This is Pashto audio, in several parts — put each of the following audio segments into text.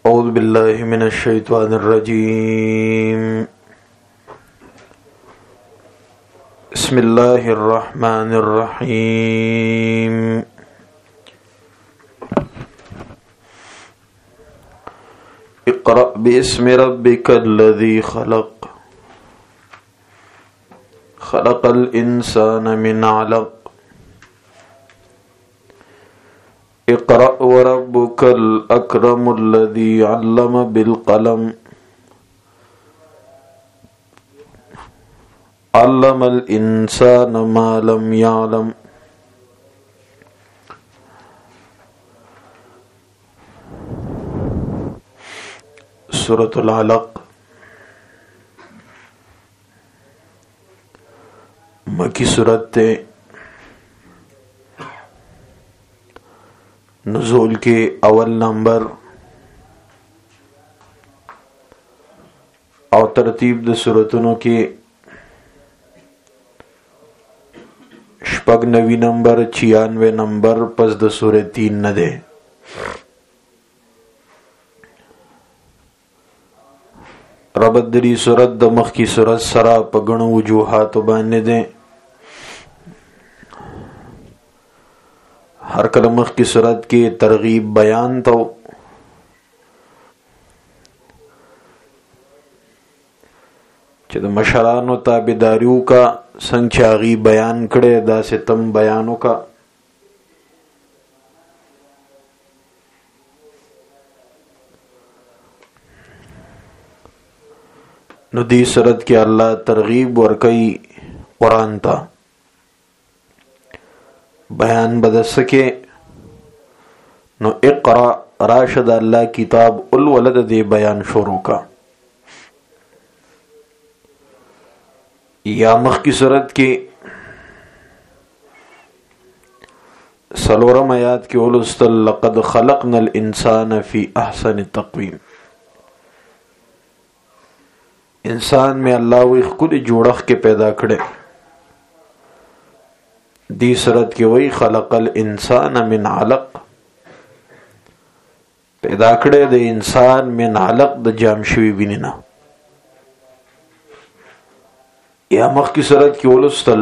أعوذ بالله من الشيطان الرجيم. بسم الله الرحمن الرحيم. اقرأ باسم ربك الذي خلق خلق الإنسان من علق اقرأ وربك الأكرم الذي علم بالقلم علم الإنسان ما لم يعلم. سورة العلق مکی سورت نزول کے اول نمبر او ترتیب د سورتونو کې شپږ 90 نمبر 96 نمبر پس د سورې 3 نه ده. ربط دری سورت د مخ کی سورت سره په غنو وجوهات باندې ده. ہر کله مخ کی صورت کې ترغیب بیان تو چې د مشرانو تابعداریو کا څنګه چاغي بیان کړي دا ستم بیانو کا. نو دی صورت کې الله ترغیب ورکړي قرآن ته بیان بدسکے. نو اقرا راشد اللہ کتاب الولد دے بیان شروع کا. یا مخ کی صورت کے سلورم آیات کی اولستل لقد خلقنا الانسان فی احسن تقویم. انسان میں اللہ وی خود جوڑخ کے پیدا کڑے. دی صورت کی وی خلق الانسان من علق پیدا کړي د انسان من علق د جام شوی وینینا. یا مخ کی صورت کی ولستل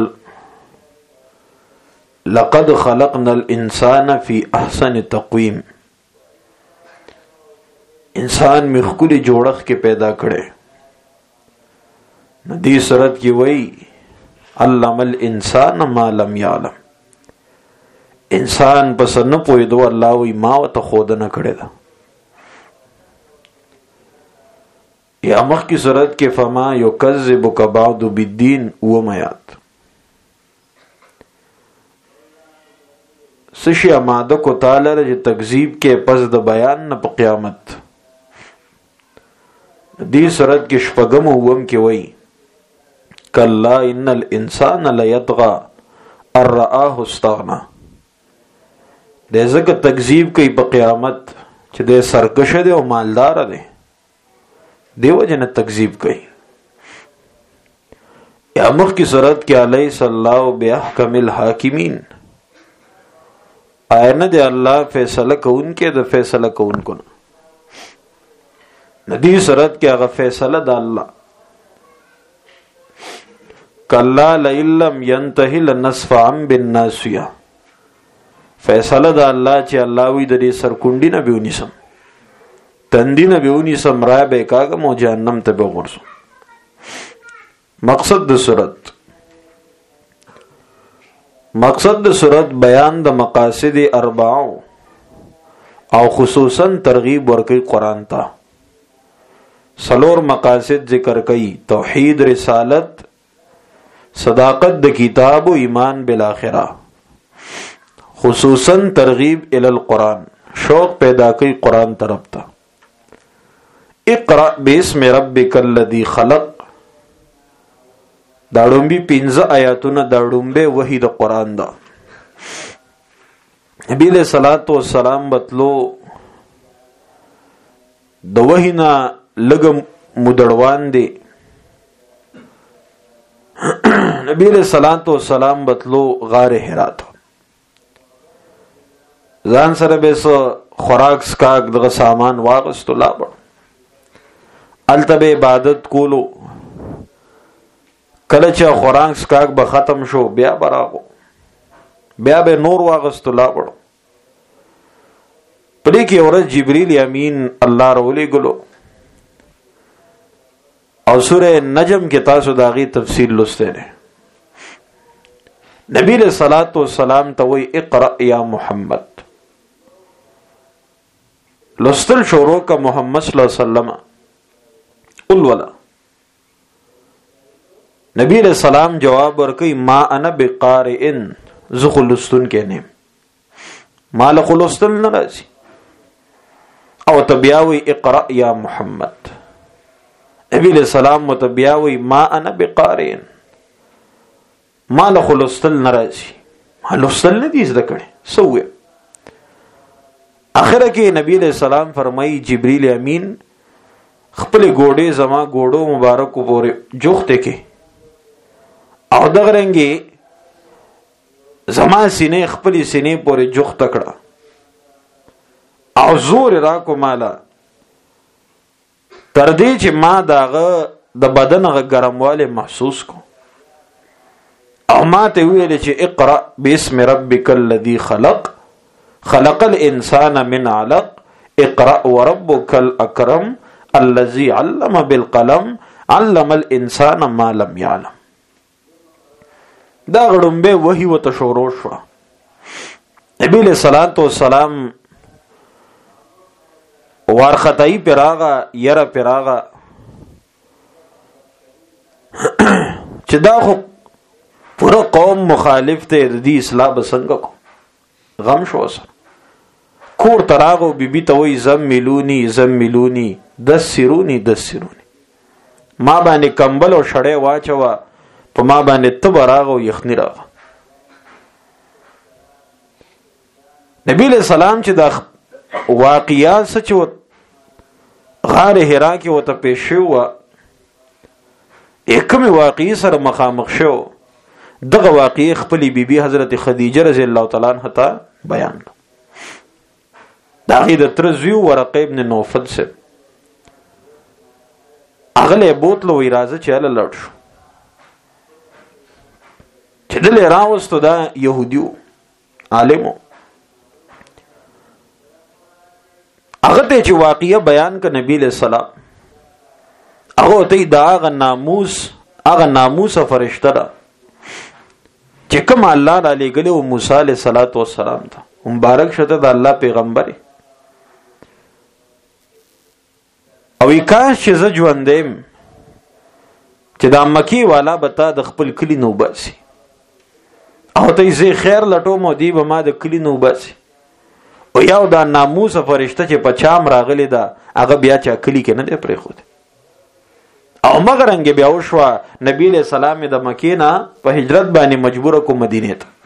لقد خلقنا الانسان فی احسن تقویم. انسان می خپل جوړخ کې پیدا کړي. دی صورت کی وی علم الانسان ما لم يعلم. انسان پس نه پوهیدو الله وی ما وته خود نه کړی دا. یا مخ کی صورت کې فما یکذبک بعد بالدین و میات. سشی اماده کو تعالی چې تکذیب کې پس د بیان نه په قیامت. دی صورت کې شپږم ووم کې وی کلا ان الانسان لیطغى ان رآه استغنى. دې ځکه تکذیب کوي په قیامت چې دې سرکشه دی او مالدار دی دیو جن تکذیب کوي. یا مخ کی صورت کې الیس الله باحکم الحاکمین. آیا نه دی الله فیصله کوونکې د فیصله کوونکو نه. ندی صورت کې هغه فیصله د الله کلا لئن لم ينتهي لنصفعا بالناصیه. فیصله د الله چې الله وی د دې سرکونډی نه بیونیسم تندی نه بیونیسم را به کاګه مو جهنم ته به ورسو. مقصد د صورت بیان د مقاصد اربعو او خصوصا ترغیب ورکی قرآن تا. سلور مقاصد ذکر کئی توحید رسالت صداقت د کتاب و ایمان بالآخرہ. خصوصاً ترغیب الی القرآن شوق پیدا کی قرآن طرف تا. اقرأ باسم ربک الذی خلق دا ډومبی 15 آیاتونه دا ډومبه وحی د قرآن دا. نبی علیہ الصلوۃ والسلام بتلو د وحینا لګ مدړوان دی. نبی علیہ الصلوۃ والسلام بتلو غار حرا ته. ځان سره به سو خوراک سکاک دغه سامان واغستو لاړ الته به عبادت کولو کله چې خوراک سکاک به ختم شو بیا براغو بیا به نور واغستو لاړ پدې کې ورځ جبرئیل امین الله رولې ګلو او سورہ نجم کې تاسو داغي تفسیر لسته نه نبی علیہ الصلوۃ والسلام ته وی اقرأ یا محمد لستل شروع کا محمد صلی الله علیه وسلم اولولا نبی علیہ السلام جواب ورکي ما انا بقارئ زخلستن کې نه مال خلستل ناراضي او تبیاوی اقرأ یا محمد نبی علیہ السلام متبیاوی ما انا بقارئ مال خلستل ناراضي خلستل نه دي زده کړي سوې اخره کې نبی علیہ السلام فرمایي جبرئیل امین خپل ګوډې زما ګوډو مبارک پورې جوخته کې او دغه رنګي زما سینې خپل سینې پورې جوخته کړه او زور را کو مالا تر دې چې ما داغه د بدن غ ګرمواله محسوس کو او ما ته ویل چې اقرأ باسم ربک الذی خلق خلق الانسان من علق اقرأ وربك الاکرم الذي علم بالقلم علم الانسان ما لم يعلم دا غړمبه وحی وته شروع شو نبی له صلوات و سلام وارختای پراغه یره پراغه چې دا خو پورا قوم مخالف ته د اصلاح بسنګ کو غم شو سره کور تراغو بیبی ته وای زملونی زملونی دسرونی دسرونی ما باندې کمبل او شړې واچوا په ما باندې تبراغو یخنی راغ نبی له سلام چې دا واقعیات سچ غار حرا کې وته پېښو یکم واقعي سره مخامخ شو دغه واقعي خپل بیبي حضرت خدیجه رضی الله تعالی عنها ته بیان دا غي د ترزیو ورقه ابن نوفل سے اغله بوتلو اراده چاله لړ شو چې دل راوستو دا يهوديو عالمو هغه ته چې واقعي بیان ک نبی له سلام هغه ته دا هغه ناموس فرشتہ دا چې کوم الله را لګلو موسی علیہ الصلوۃ والسلام ته مبارک شته د الله پیغمبر او کاش چې ز ژوندم چې دا مکی والا بتا د خپل کلی نو باسي او ته زی خیر لټو مو دی به ما د کلی نو باسي او یو دا ناموس فرشته چې په چام راغلی دا هغه بیا چا کلی کې نه دی پرې خو او مغرنګ بیا وشو نبی له سلام د مکینا په هجرت باندې مجبور کو مدینه ته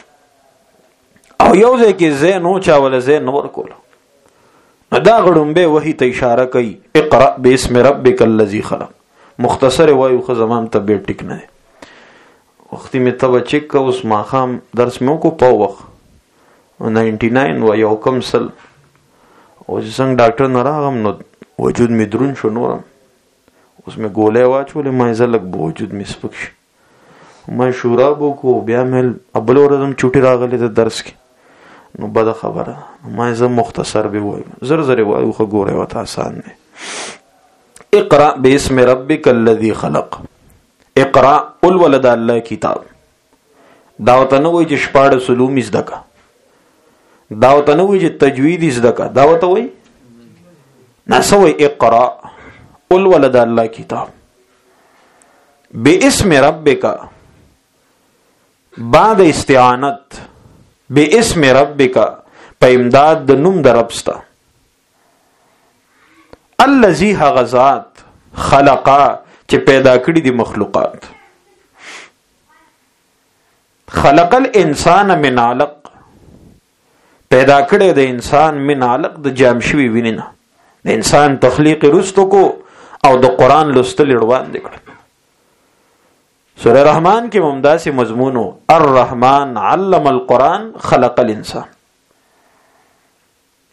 او یو ځکه زینو چا ول زین نور کول دا غړمبه وਹੀ ته اشاره کوي اقرأ باسم ربک الذی خلق مختصر وایو خو زمام ته به ټیک نه وختي می ته چک اوس ما خام درس مې کو په وخت 99 و یو کم سل او څنګه ډاکټر نه راغم نو وجود می درون شو نورم اوس مې ګولې واچولې ما زلک به وجود می سپکش ما شورابو کو بیا مل ابل ورځم چوټي راغلې د درس کې نو بد خبره ما زه مختصر به وایم زر وایو خو ګوره وته آسان نه اقرأ باسم ربک الذی خلق اقرأ الولد الله کتاب داوته نو وای چې شپاړه سلوم زدکا داوته نو وای چې تجوید زدکا داوته وای نسوي اقرأ الولد الله کتاب باسم ربک بعد استعانت باسم ربک په امداد د نوم د ربستا الذی غزات خلقا چې پیدا کړی دي مخلوقات خلق الانسان من علق پیدا کړی د انسان من علق د جام شوی ویننه د انسان تخلیق رستو کو او د قران لوستل روان دي کړ سورہ رحمان کې ممداز مضمونو الرحمن علم القرآن خلق الانسان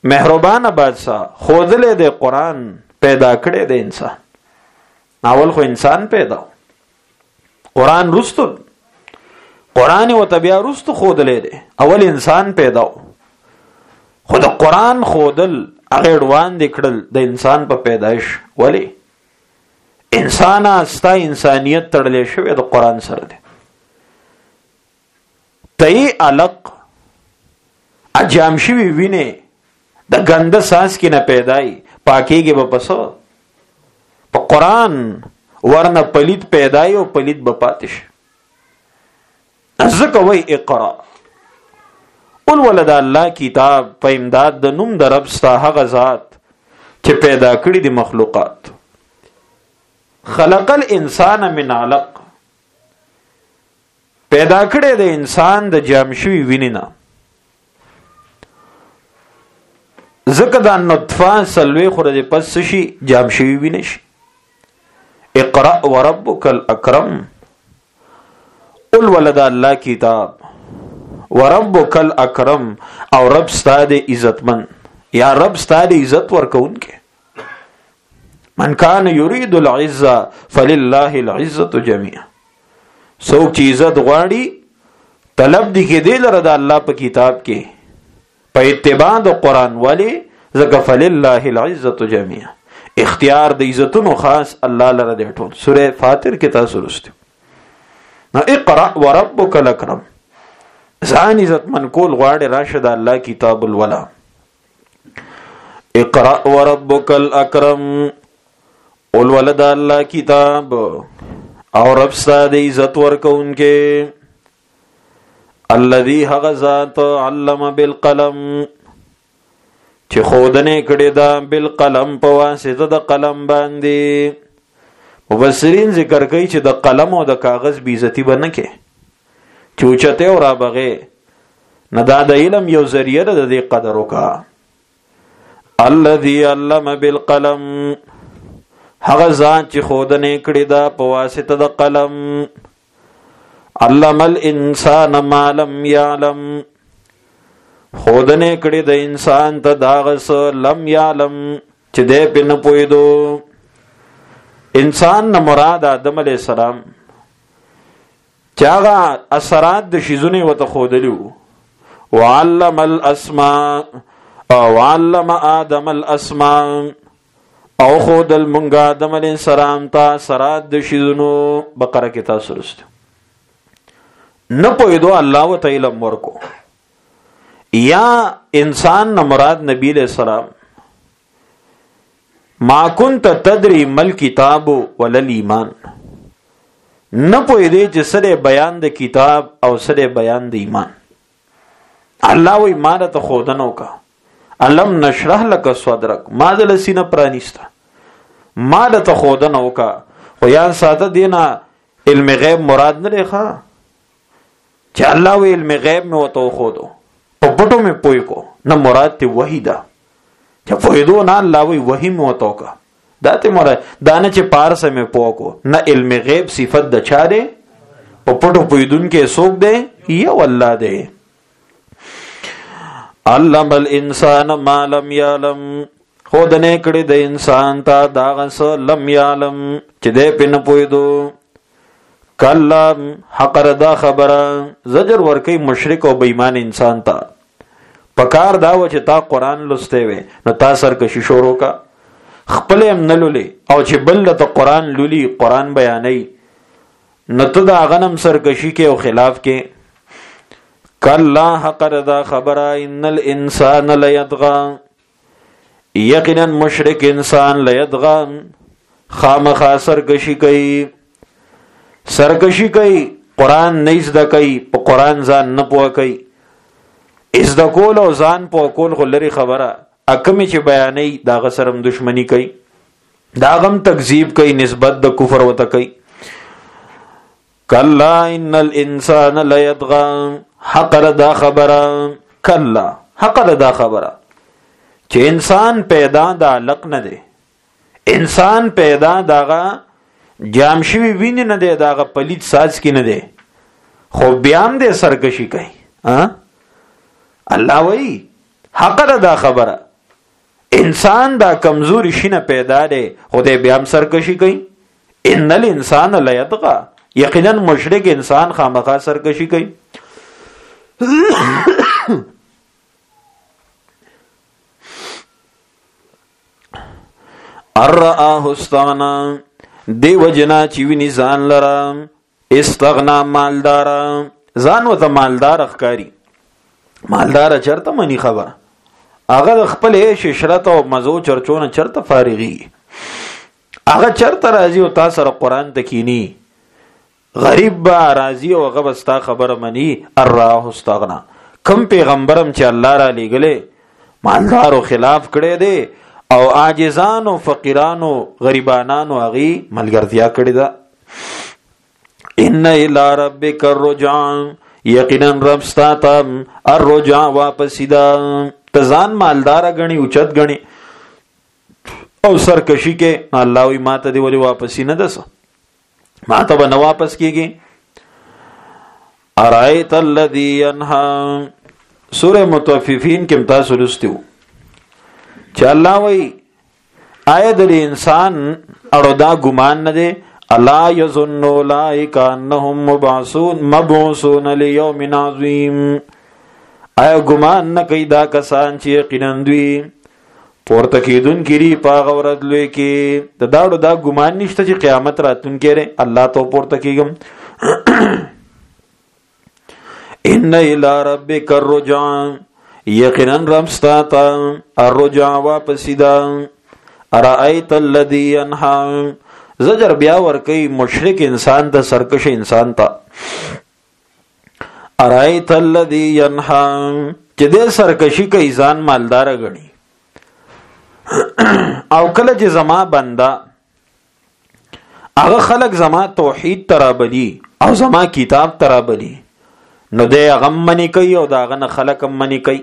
مهربان بادشاہ خودلې د قرآن پیدا کړي د انسان. اول خو انسان پیدا قرآن رستو قرآن و بیا رستو خودلې دی. اول انسان پیدا خو د قرآن خودل هغه ډوان دی کړل د انسان په پیدایش. ولی انسان استا انسانیت تړلې شوی د قرآن سره دی. تئی علق اجام شوی وینه د ګنده ساس کې نه پیدای پاکیږي به پسو په قرآن ورنه پلید پیدای او پلید به پاتش. ځکه وای اقرا قل ولد الله کتاب په امداد د نوم د رب ستا هغه ذات چې پیدا کړی د مخلوقات. خلق الانسان من علق پیدا کړی د انسان د جام شوی وینینا. ځکه دا نطفه سلوی خوره د پس شي جام شوی ویني شي. اقرا وربک الاکرم قل ولد الله کتاب وربک الاکرم او رب ستا د عزتمن یا رب ستا د عزت ورکونکي. من کان یرید العزه فلله العزه جميعا. څوک چې عزت غواړي طلب دي کې دی لره د الله په کتاب کې په اتباع د قرآن. ولی ځکه فلله العزه جميعا اختیار د عزتونو خاص الله لره دی ټول. سوره فاطر کې تاسو لوستو. نو اقرا وربک الاکرم ځان عزت من کول غواړي راشه د الله کتاب الولا. اقرا وربک الاکرم قل ولد الله کتاب او رب ستا د عزت ورکونکي. الذي هغه ذات علم بالقلم چې خودنه کړي دا بالقلم په واسطه د قلم باندې. مفسرین ذکر کوي چې د قلم او د کاغذ بی عزتی بنه کې چوچته او را بغه نه دا د علم یو ذریعہ ده د قدر وکا. الذي علم بالقلم هغه ذات چې خودنه کړي دا په واسطه د قلم. علم الانسان ما لم يعلم خودنه کړي د انسان ته داغس لم يعلم چې دې په نه پویدو. انسان نه مراد آدم علیہ السلام چاغه اثرات د شیزونه وته خودلیو. وعلم الاسماء او علم آدم الاسماء او خودل مونږ آدم علیہ السلام ته اثرات د شیزونو. بقره کې تاسو لوستو. نه پویدو الله وته علم ورکو. یا انسان نه مراد نبی علیہ السلام ما كنت تدري مل کتاب ولل ایمان. نه پوی دی چې سره بیان د کتاب او سره بیان د ایمان. الله وی ما ته خودنو کا علم نشرح لك صدرك ما دل سینه پرانیستا ما ته خودنو کا. خو یا ساته دینا علم غیب مراد نه لخوا چې الله وی علم غیب مې وته خودو په پټو مې پوی کو. نه مراد ته وحی ده چې پویدو نه الله وی وحی مې وته کا. دا ته مراد دانه چې پارسه مې پوکو. نه علم غیب صفت د چا ده په پټو پویدون کې سوق ده یو الله ده. علم الانسان ما لم يعلم خودنه کړي د انسان ته داغس لم يعلم چې دې پنه پویدو. کلم حقر دا خبره زجر ورکی مشرک او بېمان انسان ته. پکار دا و چې تا قرآن لسته وي نو تا سرکشي شروع کا. خپل هم نه لولي او چې بل ته قرآن لولي قرآن بیانوي نو ته دا غنم سرکشي کې او خلاف کې. کلا حقر دا خبره ان الانسان لیطغى یقینا مشرک انسان لیطغى خامخا سرکشي کوي. سرکشي کوي قرآن نه زده کوي په قرآن ځان نه پوه کوي. ازده کول او ځان پوه کول خو لري خبره. اکمی چې بیانې دا غسرم دشمنی کوي دا غم تکذیب کوي نسبت د کفر وته کوي. کلا ان الانسان لیطغى حقر دا خبره. کلا حقر دا خبره چې انسان پیدا دا علق نه دی. انسان پیدا داغه جام شوی وین نه دی داغه پلید ساز کې نه دی خو بیان دې سرکشي کوي. الله وی حقر دا خبره انسان دا کمزوري شینه پیدا دی، خدای بیا هم سرکشي کوي. ان الانسان لیطغى، یقینا مشرک انسان خامخا سرکشي کوي. الرآه استغنا، دی وجنا چې ویني ځان لره استغنا مالدار، ځان وته مالدار اخکاری. مالدار چرته منی خبره، هغه خپل عيش عشرت او مزو چرچونه چرته فارغي، هغه چرته راضي او تاسو سره قران تکینی. غریب با راضي او هغه بستا خبره منی. الرآه استغنا، کم پیغمبرم چې الله را لېګلې مالدارو خلاف کړي دي او عاجزانو فقیرانو غریبانانو هغه ملګرتیا کړي ده. ان الى ربک الرجع، یقینا رب ستا ته الرجع واپسی ده. تزان مالدار غنی اوچت غنی او سرکشی کې الله وی ماته دی ولی واپسی نه دسه، ماته به نه واپس کیږي. ارایت الذی ینها، سوره مطففین کې تاسو لستیو چې الله وی آیت د انسان اړو دا ګمان نه دی. الا یظن اولئک انهم مبعوثون لیوم عظیم، آیا ګمان نه کوي دا کسان چې یقینا دوی پورته کېدون کړي په هغه ورځ لوی کې. د داړو دا ګمان نشته چې قیامت راتون کېره الله ته پورته کېږم. ان الی ربک الرجع، یقینا رب ستا ته الرجع واپسی ده. ارایت الذی ینها، زجر بیا ورکی مشرک انسان ته، سرکش انسان ته. ارایت الذی ینها، چې دې سرکشی کوي ځان مالدار غني او کله چې زما بندا هغه خلق زما توحید ترابلی او زما کتاب ترابلی، نو دې هغه منی کوي او دا غنه خلق منی کوي.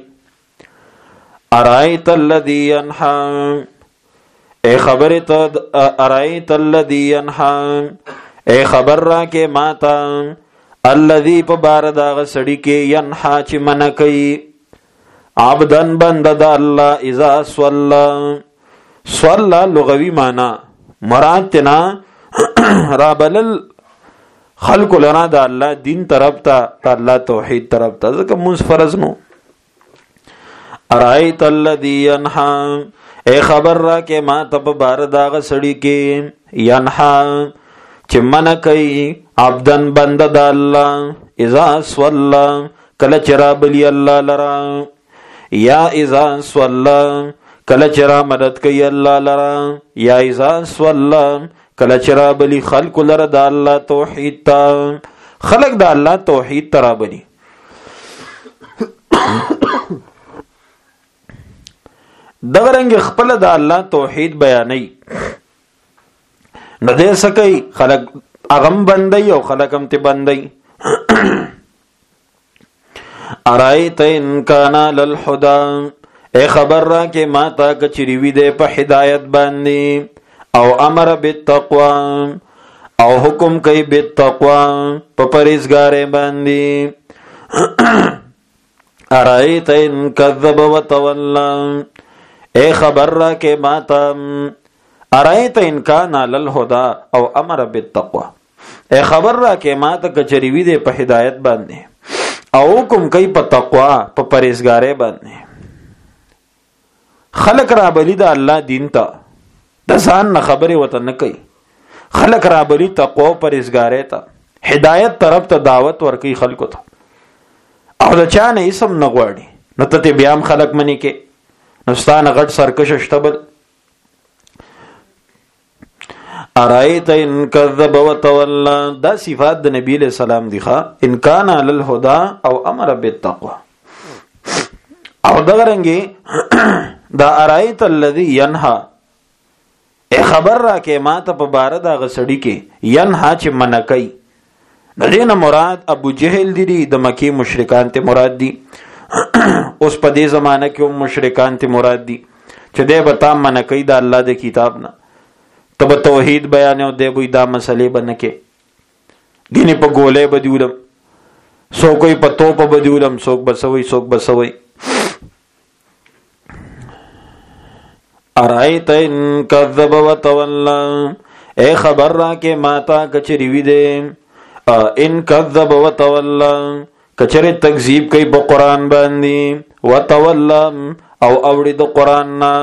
ارایت الذی ینها، اے خبر تو ارایت الذی ینها، اے خبر را کې ماتا الذی په بار داغه سړی کې ینها چې من کوي عبدن بند د الله اذا صلى. صلى لغوی معنی مراد تنا رابل خلق لنا د الله دین طرف ته، الله توحید طرف ته، ځکه موږ فرض نو. ارایت الذی ینها، اے خبر را کې ما ته په بار داغه سړی کې ینها چې من کوي عبدن بند د الله اذا صلى، کله چرا بلی الله لرا، یا اذا صلى کله چرا مدد کوي الله لرا، یا اذا صلى کله چرا بلی خلق لرا د الله توحید تا، خلق د الله توحید ترا بلی. دغه رنګ خپل د الله توحید بیانای، نو دې سکی خلق اغم بندي او خلقم ته بندي. ارایت ان کان للهدى، اے خبر را کې ما تا کچری وی دې په هدایت باندې، او امر بالتقوى او حکم کوي بالتقوى په پرهیزګارۍ باندې. ارایت ان کذب وتولى، اے خبر را کې ما تا ارایت ان کان للهدى او امر بالتقوى، اے خبر را کې ما ته کچری وی دې په هدایت باندې او حکم کوي په تقوا په پرهیزګارۍ باندې. خلق را بلی د الله دین ته د ځان نه خبره وته نه کوي، خلق را بلی تقوا او پرهیزګارۍ ته، هدایت طرف ته دعوت ورکوي خلکو ته، او د چا نه اسم نه غواړي. نو ته بیا هم خلق منی کې، نو ستانه غټ سرکش شتبل. ارایت ان کذب وتولى، دا صفات د نبی علیہ السلام دی ښا، ان کان علی الهدى او امر بالتقوى. او دا رنګي دا ارایت الذی ینها، اے خبر را کې ما ته په بار دا غسړی کې ینها چې منکای. دغه مراد ابو جهل دی، د مکی مشرکان ته مراد دی. اوس په دې زمانہ کې هم مشرکان ته مراد دي چې دې بتا منکای د الله د کتاب نه، تب توحید بیان او دې بوې دا مسلې بنکه دینه په ګولې بدیولم، سو کوئی په تو په بدیولم، سوک بسوي سوک بسوي. ارایت ان کذب وتولى اے خبر را کې ماتا کچری وی دې ان کذب وتولى کچری تکذیب کوي په قران باندې وتولى او اوړي د قران نه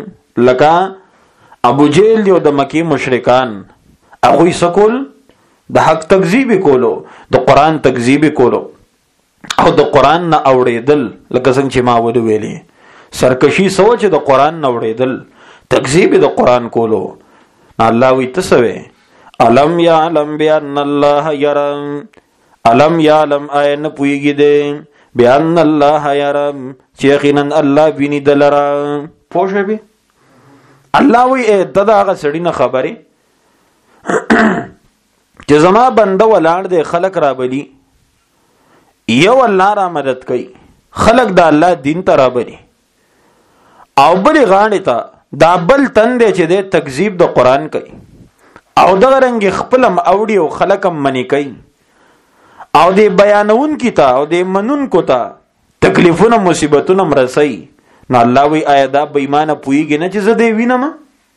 لکه ابو جهل دی د مکی مشرکان هغه سکول د حق تکذیب کولو د قران تکذیب کولو او د قران نه اوړېدل لکه څنګه چې ما ود ویلې سرکشي سوچ د قران نه اوړېدل تکذیب د قران کولو الله وی تسوي علم یعلم بان الله یرم علم یعلم عین پویږي دې بان الله یرم چې یقینا الله ویني دلرا پوښې به الله وی دغه سړی نه خبره چې زما بنده ولاړ دې خلق را بلی یو الله را مدد کوي خلق د الله دین ته را بلی او بل غاڼه ته دا بل تند چې د تکذیب د قران کوي او دغه رنګ خپلم اوړي او خلقم منی کوي او د بیانون کیتا او د منون کوتا تکلیفونه مصیبتونه مرسي نو الله وی آیا دا بې ایمان پویږي نه چې زه دې وینم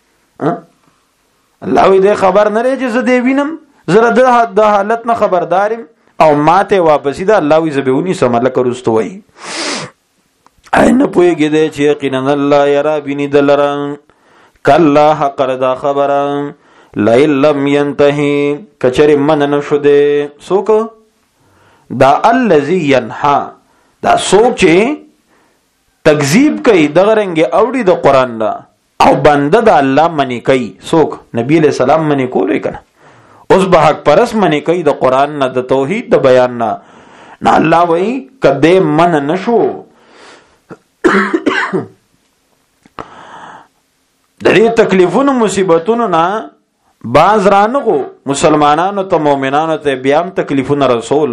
الله وی دې خبر نه لري چې زه دې وینم زره د حالت نه خبردارم او ماته واپسی دا الله وی زبونی سمله کروستوي عین پویږي دې چې یقینا الله یرا بیني دلران کلا حق دا خبره لئن ينتهي کچری من نشو دې سوک دا الذي ينها دا سوک چې تکذیب کوي دغه رنګ اوړي د قران دا او بنده د الله منی کوي سوک نبی له سلام منی کولې کنه اوس به حق پرس منی کوي د قران نه د توحید د بیان نه الله وای کده من نشو د دې تکلیفونو مصیبتونو نه باز رانغو مسلمانانو ته مؤمنانو ته بیا تکلیفونه رسول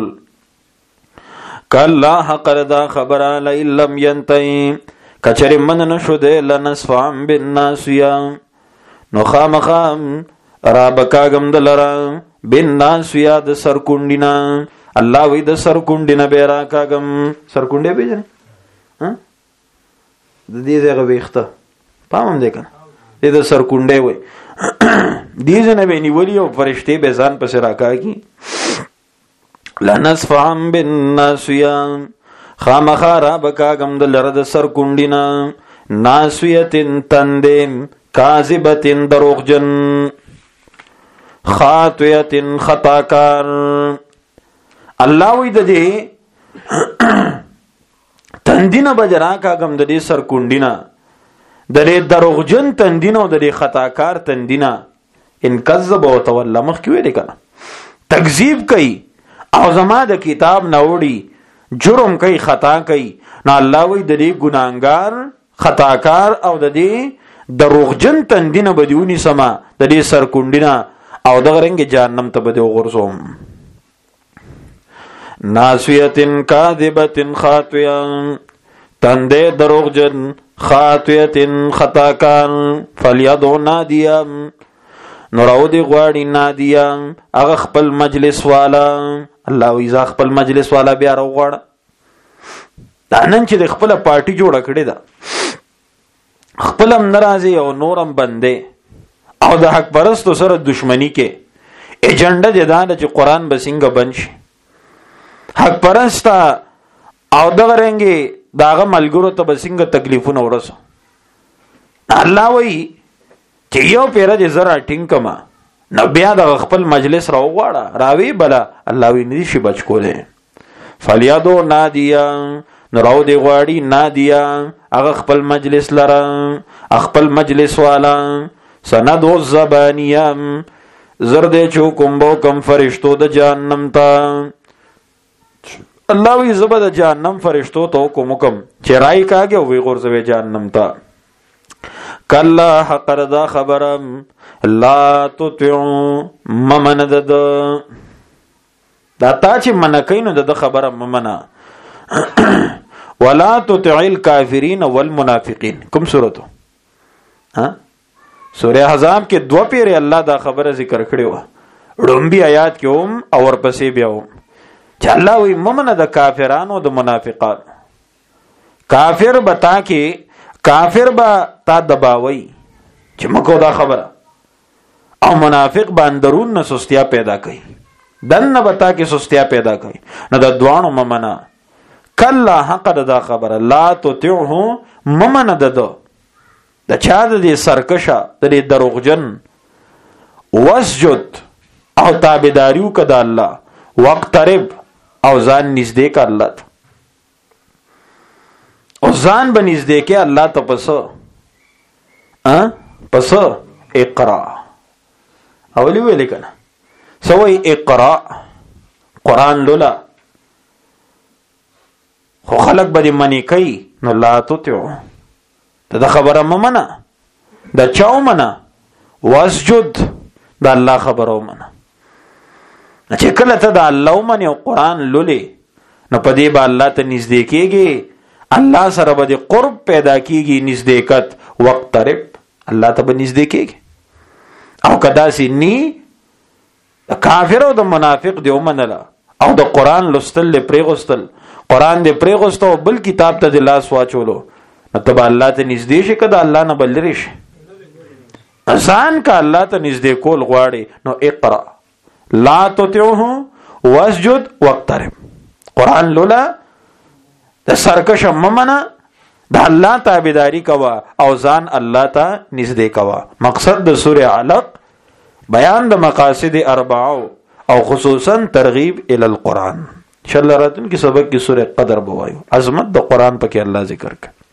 کلا حق دا خبره لئن ينتهي کچری من نشو دے لنصفعن بالناسیه نو خامخام را بکاگم دلرا بالناسیه د سرکونډینا الله وی د سرکونډینا به را کاگم سرکونډه به جن د دې ځای غوښته پامم دې کنه دې د سرکونډه وي دې ځنه به نیولې او فرشتي به ځان پس راکاږي لنصفعن بالناسیه خامخارا بکاگم دلره د سرکونډینا ناسیتن تندم کاذبتن دروغجن خاطئتن خطاکار الله وی د دې تندینه بجرا کاگم د دې سرکونډینا د دې دروغجن تندینه او د دې خطاکار تندینه ان کذب او تولى مخ کې ویل کړه تکذیب کوي او زما د کتاب نوړي جرم کوي خطا کوي نو الله وی د دې ګناګار خطاکار او د دې دروغجن تندینه بدیونی سما د دې سرکونډینا او د غرنګ جهنم ته بده غرزوم ناسیتن کاذبتن خاطئه تنده دروغجن خاطئتن خطاکار فلیدعو نادیا نوراو دی غواړي نادیا هغه خپل مجلس والا الله وی ځا خپل مجلس والا بیا راغواړه دا نن چې خپل پارټي جوړه کړې ده خپلم ناراضي او نورم بندې او د حق پرستو سره دښمنی کې ایجنډا دې دا چې قران به څنګه بنشي حق پرستا او دغه رنګي داغه ملګرو ته به څنګه تکلیفونه ورسو الله وی چې یو پیره دې زرا ټینګما نو بیا د خپل مجلس راوغواړه راوی بلا الله وی ندي شي بچ کوله فلیادو نادیا نو راو دی غواړي نادیا هغه خپل مجلس لره خپل مجلس والا سندو الزبانیه زرد چو کومبو کم فرشتو د جهنم ته الله وی زبد جهنم فرشتو ته کوم چرای کاږي وی غورځوي جهنم ته کلا حقر دا خبرم لا تطیعو ممند دا تا چې منکینو د خبره ممنه ولا تطع الكافرین والمنافقین کوم سورته ها سوره احزاب کې دو پیره الله دا خبره ذکر کړی و ډومبي آیات کې هم او ورپسې بیا هم چې الله وی ممنه د کافرانو د منافقان کافر بتا کې کافر با تا دباوي چې مکو دا خبره. او منافق باندرون نه سستیا پیدا کوي، دنه بتا کې سستیا پیدا کوي. نو د دوانو ممنا کلا حق دا خبره لا تطيعه ممنا د چا د سرکشه د دروغجن واسجد او تابعداریو کده الله وقترب او ځان نږدې کا الله ته او ځان به نږدې کې الله ته پس اقرا اولی ویل کنه سوی اقرا قرآن لولا خو خلق به منی کوي نو لا تطیعو ته د خبره ممنه د چاو منه واسجد د الله خبرو منه. چې کله ته د الله منی او قرآن لولې نو په دې به الله ته نږدې کېږي، الله سره به د قرب پیدا کېږي، نږدېکت وقترب الله ته به نږدې کېږي. او کدا سي ني د کافر او د منافق دی ومنله او د قرآن لوستل له پرېغوستل، قرآن دې پرېغوستو بل کتاب ته د لاس واچولو نو ته به الله ته نږدې شي، که د الله نه به لرې شي. ځان که الله ته نږدې کول غواړي نو اقرا لا تطیعه واسجد واقترب. قرآن لولا د سرکشه ممنه، د الله تابعداري کوا او ځان الله ته نږدې کوا. مقصد د سوره علق بیان د مقاصد اربعو او خصوصا ترغیب ال القرآن. ان شاء الله راتن کی سبق کی سوره قدر بوایو، عظمت د قرآن پکې الله ذکر کړ.